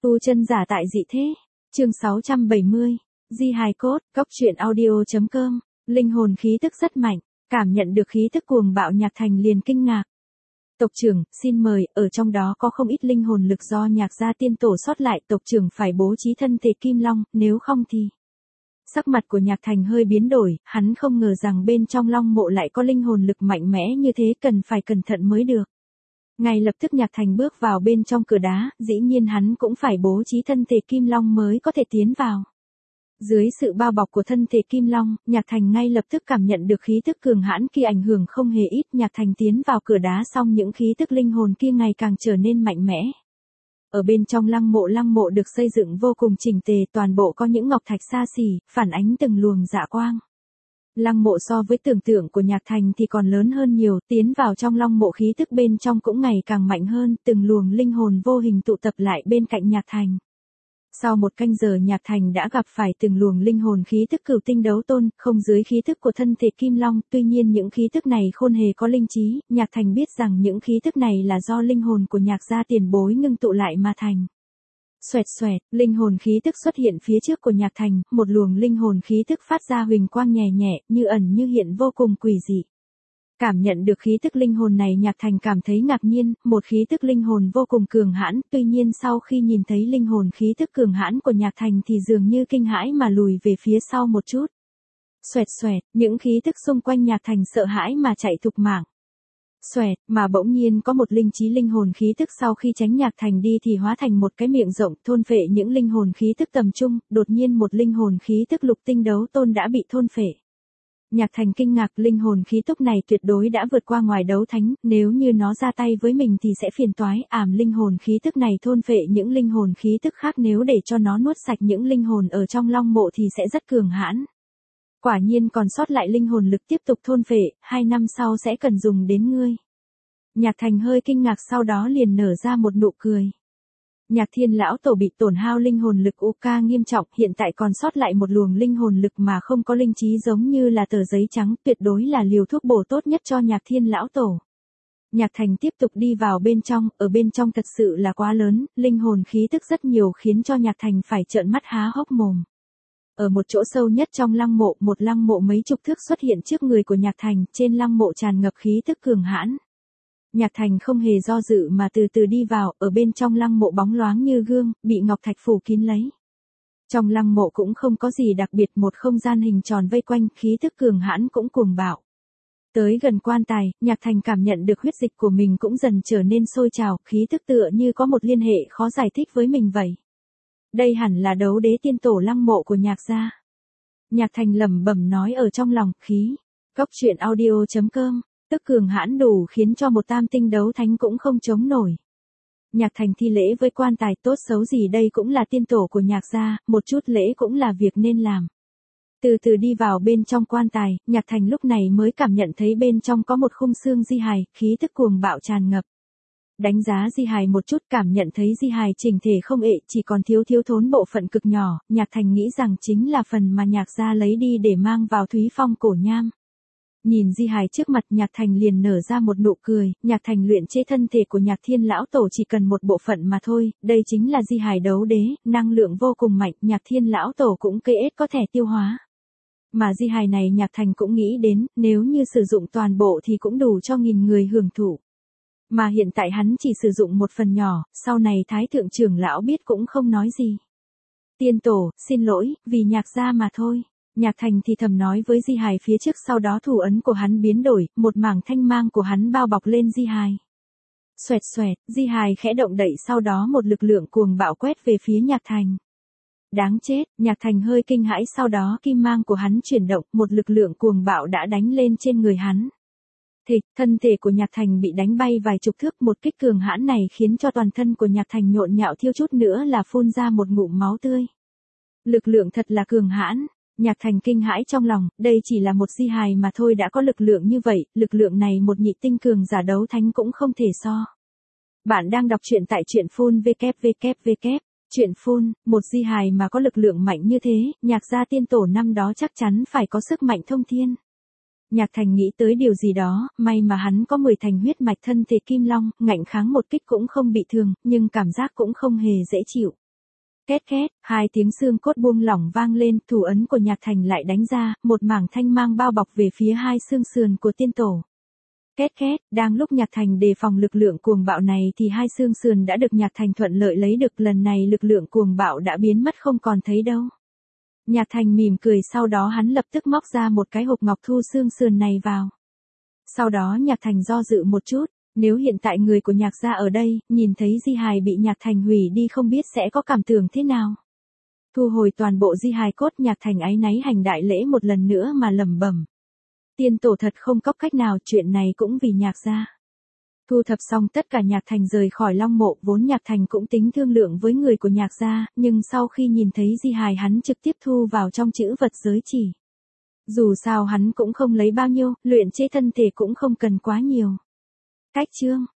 Tu chân giả tại dị thế. Chương 670. Di hài cốt, góc truyện audio.com. Linh hồn khí tức rất mạnh, cảm nhận được khí tức cuồng bạo Nhạc Thành liền kinh ngạc. Tộc trưởng, xin mời, ở trong đó có không ít linh hồn lực do Nhạc gia tiên tổ sót lại, tộc trưởng phải bố trí thân thể Kim Long, nếu không thì... Sắc mặt của Nhạc Thành hơi biến đổi, hắn không ngờ rằng bên trong Long mộ lại có linh hồn lực mạnh mẽ như thế, cần phải cẩn thận mới được. Ngay lập tức Nhạc Thành bước vào bên trong cửa đá, dĩ nhiên hắn cũng phải bố trí thân thể Kim Long mới có thể tiến vào. Dưới sự bao bọc của thân thể Kim Long, Nhạc Thành ngay lập tức cảm nhận được khí tức cường hãn kia ảnh hưởng không hề ít. Nhạc Thành tiến vào cửa đá xong những khí tức linh hồn kia ngày càng trở nên mạnh mẽ. Ở bên trong lăng mộ được xây dựng vô cùng chỉnh tề, toàn bộ có những ngọc thạch xa xỉ, phản ánh từng luồng dạ quang. Lăng mộ so với tưởng tượng của Nhạc Thành thì còn lớn hơn nhiều, tiến vào trong long mộ khí tức bên trong cũng ngày càng mạnh hơn, từng luồng linh hồn vô hình tụ tập lại bên cạnh Nhạc Thành. Sau một canh giờ Nhạc Thành đã gặp phải từng luồng linh hồn khí tức cửu tinh đấu tôn, không dưới khí tức của thân thể Kim Long, tuy nhiên những khí tức này khôn hề có linh trí, Nhạc Thành biết rằng những khí tức này là do linh hồn của Nhạc gia tiền bối ngưng tụ lại mà thành. Xoẹt xoẹt, linh hồn khí tức xuất hiện phía trước của Nhạc Thành, một luồng linh hồn khí tức phát ra huỳnh quang nhẹ nhẹ, như ẩn như hiện vô cùng quỷ dị. Cảm nhận được khí tức linh hồn này Nhạc Thành cảm thấy ngạc nhiên, một khí tức linh hồn vô cùng cường hãn, tuy nhiên sau khi nhìn thấy linh hồn khí tức cường hãn của Nhạc Thành thì dường như kinh hãi mà lùi về phía sau một chút. Xoẹt xoẹt, những khí tức xung quanh Nhạc Thành sợ hãi mà chạy thục mạng. Xoẹt, mà bỗng nhiên có một linh trí linh hồn khí tức sau khi tránh Nhạc Thành đi thì hóa thành một cái miệng rộng thôn phệ những linh hồn khí tức tầm trung, đột nhiên một linh hồn khí tức lục tinh đấu tôn đã bị thôn phệ. Nhạc Thành kinh ngạc, linh hồn khí tức này tuyệt đối đã vượt qua ngoài đấu thánh, nếu như nó ra tay với mình thì sẽ phiền toái, linh hồn khí tức này thôn phệ những linh hồn khí tức khác, nếu để cho nó nuốt sạch những linh hồn ở trong long mộ thì sẽ rất cường hãn. Quả nhiên còn sót lại linh hồn lực tiếp tục thôn phệ, 2 năm sau sẽ cần dùng đến ngươi. Nhạc Thành hơi kinh ngạc sau đó liền nở ra một nụ cười. Nhạc Thiên lão tổ bị tổn hao linh hồn lực UK nghiêm trọng, hiện tại còn sót lại một luồng linh hồn lực mà không có linh trí giống như là tờ giấy trắng, tuyệt đối là liều thuốc bổ tốt nhất cho Nhạc Thiên lão tổ. Nhạc Thành tiếp tục đi vào bên trong, ở bên trong thật sự là quá lớn, linh hồn khí tức rất nhiều khiến cho Nhạc Thành phải trợn mắt há hốc mồm. Ở một chỗ sâu nhất trong lăng mộ, một lăng mộ mấy chục thước xuất hiện trước người của Nhạc Thành, trên lăng mộ tràn ngập khí tức cường hãn. Nhạc Thành không hề do dự mà từ từ đi vào, ở bên trong lăng mộ bóng loáng như gương, bị ngọc thạch phủ kín lấy. Trong lăng mộ cũng không có gì đặc biệt, một không gian hình tròn vây quanh, khí tức cường hãn cũng cuồng bạo. Tới gần quan tài, Nhạc Thành cảm nhận được huyết dịch của mình cũng dần trở nên sôi trào, khí tức tựa như có một liên hệ khó giải thích với mình vậy. Đây hẳn là đấu đế tiên tổ lăng mộ của Nhạc gia. Nhạc Thành lẩm bẩm nói ở trong lòng, khí. Góc truyện audio.com. Tức cường hãn đủ khiến cho một tam tinh đấu thánh cũng không chống nổi. Nhạc Thành thi lễ với quan tài, tốt xấu gì đây cũng là tiên tổ của Nhạc gia, một chút lễ cũng là việc nên làm. Từ từ đi vào bên trong quan tài, Nhạc Thành lúc này mới cảm nhận thấy bên trong có một khung xương di hài, khí tức cuồng bạo tràn ngập. Đánh giá di hài một chút, cảm nhận thấy di hài chỉnh thể không ệ, chỉ còn thiếu thốn bộ phận cực nhỏ, Nhạc Thành nghĩ rằng chính là phần mà Nhạc gia lấy đi để mang vào Thúy Phong cổ nham. Nhìn di hài trước mặt Nhạc Thành liền nở ra một nụ cười, Nhạc Thành luyện chế thân thể của Nhạc Thiên lão tổ chỉ cần một bộ phận mà thôi, đây chính là di hài đấu đế, năng lượng vô cùng mạnh, Nhạc Thiên lão tổ cũng cây ết có thể tiêu hóa. Mà di hài này Nhạc Thành cũng nghĩ đến, nếu như sử dụng toàn bộ thì cũng đủ cho 1000 người hưởng thụ. Mà hiện tại hắn chỉ sử dụng một phần nhỏ, sau này Thái thượng trưởng lão biết cũng không nói gì. Tiên tổ, xin lỗi, vì Nhạc gia mà thôi. Nhạc Thành thì thầm nói với di hài phía trước, sau đó thủ ấn của hắn biến đổi, một mảng thanh mang của hắn bao bọc lên di hài. Xoẹt xoẹt, di hài khẽ động đậy, sau đó một lực lượng cuồng bạo quét về phía Nhạc Thành. Đáng chết, Nhạc Thành hơi kinh hãi, sau đó kim mang của hắn chuyển động, một lực lượng cuồng bạo đã đánh lên trên người hắn. Thịch, thân thể của Nhạc Thành bị đánh bay vài chục thước, một kích cường hãn này khiến cho toàn thân của Nhạc Thành nhộn nhạo, thiếu chút nữa là phun ra một ngụm máu tươi. Lực lượng thật là cường hãn. Nhạc Thành kinh hãi trong lòng, đây chỉ là một di hài mà thôi đã có lực lượng như vậy, lực lượng này một nhị tinh cường giả đấu thánh cũng không thể so. Bạn đang đọc truyện tại truyện phun www. Truyện phun, một di hài mà có lực lượng mạnh như thế, Nhạc gia tiên tổ năm đó chắc chắn phải có sức mạnh thông thiên. Nhạc Thành nghĩ tới điều gì đó, may mà hắn có 10 thành huyết mạch thân thể Kim Long, ngạnh kháng một kích cũng không bị thương, nhưng cảm giác cũng không hề dễ chịu. Két két, hai tiếng xương cốt buông lỏng vang lên, thủ ấn của Nhạc Thành lại đánh ra, một mảng thanh mang bao bọc về phía hai xương sườn của tiên tổ. Két két, đang lúc Nhạc Thành đề phòng lực lượng cuồng bạo này thì hai xương sườn đã được Nhạc Thành thuận lợi lấy được, lần này lực lượng cuồng bạo đã biến mất không còn thấy đâu. Nhạc Thành mỉm cười, sau đó hắn lập tức móc ra một cái hộp ngọc thu xương sườn này vào. Sau đó Nhạc Thành do dự một chút, nếu hiện tại người của Nhạc gia ở đây, nhìn thấy di hài bị Nhạc Thành hủy đi không biết sẽ có cảm tưởng thế nào. Thu hồi toàn bộ di hài cốt, Nhạc Thành áy náy hành đại lễ một lần nữa mà lẩm bẩm. Tiên tổ thật không có cách nào, chuyện này cũng vì Nhạc gia. Thu thập xong tất cả, Nhạc Thành rời khỏi Long Mộ, vốn Nhạc Thành cũng tính thương lượng với người của Nhạc gia, nhưng sau khi nhìn thấy di hài hắn trực tiếp thu vào trong chữ vật giới chỉ. Dù sao hắn cũng không lấy bao nhiêu, luyện chế thân thể cũng không cần quá nhiều. Cách chương